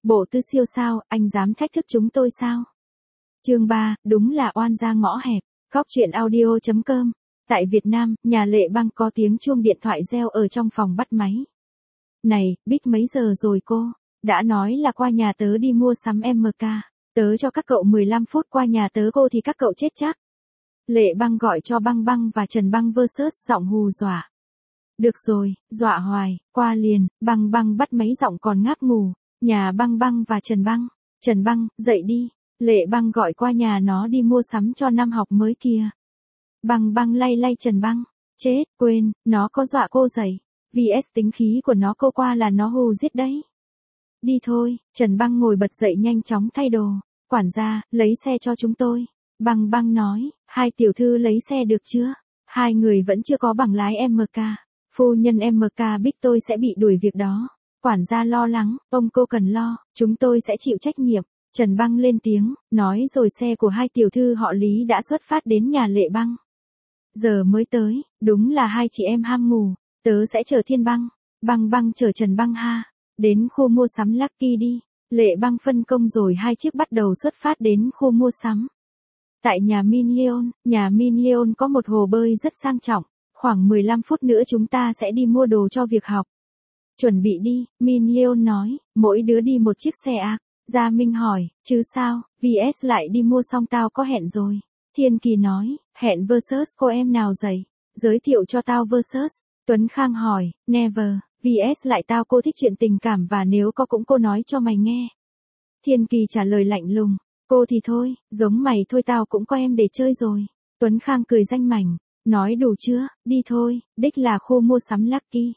Bộ Tư siêu sao, anh dám thách thức chúng tôi sao? Chương 3, đúng là oan gia ngõ hẹp. Khóc chuyện audio.com. Tại Việt Nam, nhà Lệ Băng có tiếng chuông điện thoại reo ở trong phòng bắt máy. Này, Bích mấy giờ rồi cô? Đã nói là qua nhà tớ đi mua sắm MK. Tớ cho các cậu 15 phút qua nhà tớ cô thì các cậu chết chắc. Lệ Băng gọi cho Băng Băng và Trần Băng versus giọng hù dọa. Được rồi, dọa hoài, qua liền. Băng Băng bắt máy giọng còn ngáp ngủ. Nhà Băng Băng và Trần Băng. Trần Băng, dậy đi. Lệ Băng gọi qua nhà nó đi mua sắm cho năm học mới kia. Băng Băng lay lay Trần Băng. Chết, quên, nó có dọa cô dậy. VS tính khí của nó cô qua là nó hù giết đấy. Đi thôi, Trần Băng ngồi bật dậy nhanh chóng thay đồ. Quản gia, lấy xe cho chúng tôi. Băng Băng nói, hai tiểu thư lấy xe được chưa? Hai người vẫn chưa có bằng lái MK. Phu nhân MK Bích tôi sẽ bị đuổi việc đó. Quản gia lo lắng, ông cô cần lo, chúng tôi sẽ chịu trách nhiệm. Trần Băng lên tiếng, nói rồi xe của hai tiểu thư họ Lý đã xuất phát đến nhà Lệ Băng. Giờ mới tới, đúng là hai chị em ham ngủ, tớ sẽ chở Thiên Băng. Băng Băng chở Trần Băng ha. Đến khu mua sắm Lucky đi. Lệ Băng phân công rồi hai chiếc bắt đầu xuất phát đến khu mua sắm. Tại nhà Minion có một hồ bơi rất sang trọng. Khoảng 15 phút nữa chúng ta sẽ đi mua đồ cho việc học. Chuẩn bị đi, Minion nói, mỗi đứa đi một chiếc xe ác. Gia Minh hỏi, chứ sao, VS lại đi mua xong tao có hẹn rồi. Thiên Kỳ nói, hẹn versus cô em nào dậy, giới thiệu cho tao versus. Tuấn Khang hỏi, never, VS lại tao cô thích chuyện tình cảm và nếu có cũng cô nói cho mày nghe. Thiên Kỳ trả lời lạnh lùng, cô thì thôi, giống mày thôi tao cũng có em để chơi rồi. Tuấn Khang cười danh mảnh, nói đủ chưa, đi thôi, đích là khu mua sắm Lucky.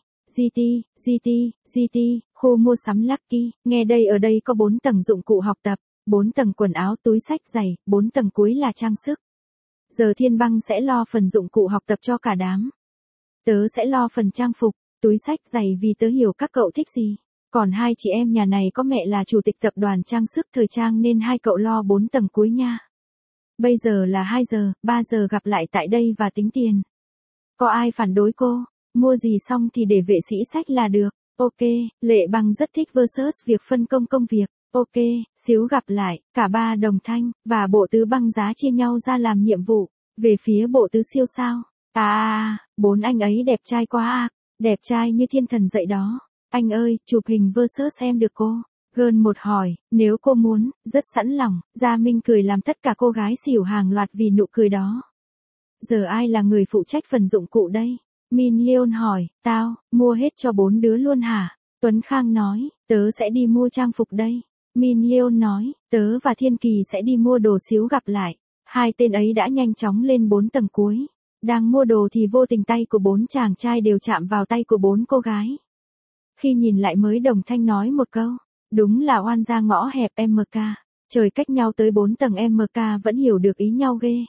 GT, khu mua sắm Lucky, nghe đây ở đây có 4 tầng dụng cụ học tập, 4 tầng quần áo túi xách giày, 4 tầng cuối là trang sức. Giờ Thiên Băng sẽ lo phần dụng cụ học tập cho cả đám. Tớ sẽ lo phần trang phục, túi xách giày vì tớ hiểu các cậu thích gì. Còn hai chị em nhà này có mẹ là chủ tịch tập đoàn trang sức thời trang nên hai cậu lo 4 tầng cuối nha. Bây giờ là 2 giờ, 3 giờ gặp lại tại đây và tính tiền. Có ai phản đối cô? Mua gì xong thì để vệ sĩ xách là được. Ok, Lệ Băng rất thích versus việc phân công công việc. Ok, xíu gặp lại, cả ba đồng thanh, và bộ tứ băng giá chia nhau ra làm nhiệm vụ. Về phía bộ tứ siêu sao. Bốn anh ấy đẹp trai quá à. Đẹp trai như thiên thần dậy đó. Anh ơi, chụp hình versus em được cô. Gơn một hỏi, nếu cô muốn, rất sẵn lòng. Gia Minh cười làm tất cả cô gái xỉu hàng loạt vì nụ cười đó. Giờ ai là người phụ trách phần dụng cụ đây? Minion hỏi, tao, mua hết cho 4 đứa luôn hả? Tuấn Khang nói, tớ sẽ đi mua trang phục đây. Minion nói, tớ và Thiên Kỳ sẽ đi mua đồ xíu gặp lại. Hai tên ấy đã nhanh chóng lên 4 tầng cuối. Đang mua đồ thì vô tình tay của 4 chàng trai đều chạm vào tay của 4 cô gái. Khi nhìn lại mới đồng thanh nói một câu, đúng là oan gia ngõ hẹp MK. Trời cách nhau tới 4 tầng MK vẫn hiểu được ý nhau ghê.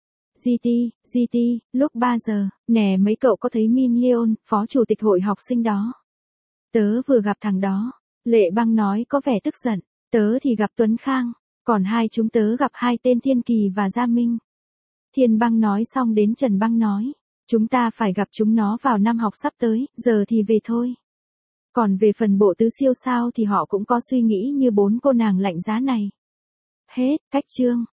GT, lúc 3 giờ, nè mấy cậu có thấy Minion, phó chủ tịch hội học sinh đó. Tớ vừa gặp thằng đó. Lệ Băng nói có vẻ tức giận. Tớ thì gặp Tuấn Khang. Còn hai chúng tớ gặp hai tên Thiên Kỳ và Gia Minh. Thiên Băng nói xong đến Trần Băng nói. Chúng ta phải gặp chúng nó vào năm học sắp tới, giờ thì về thôi. Còn về phần bộ tứ siêu sao thì họ cũng có suy nghĩ như 4 cô nàng lạnh giá này. Hết, cách chương.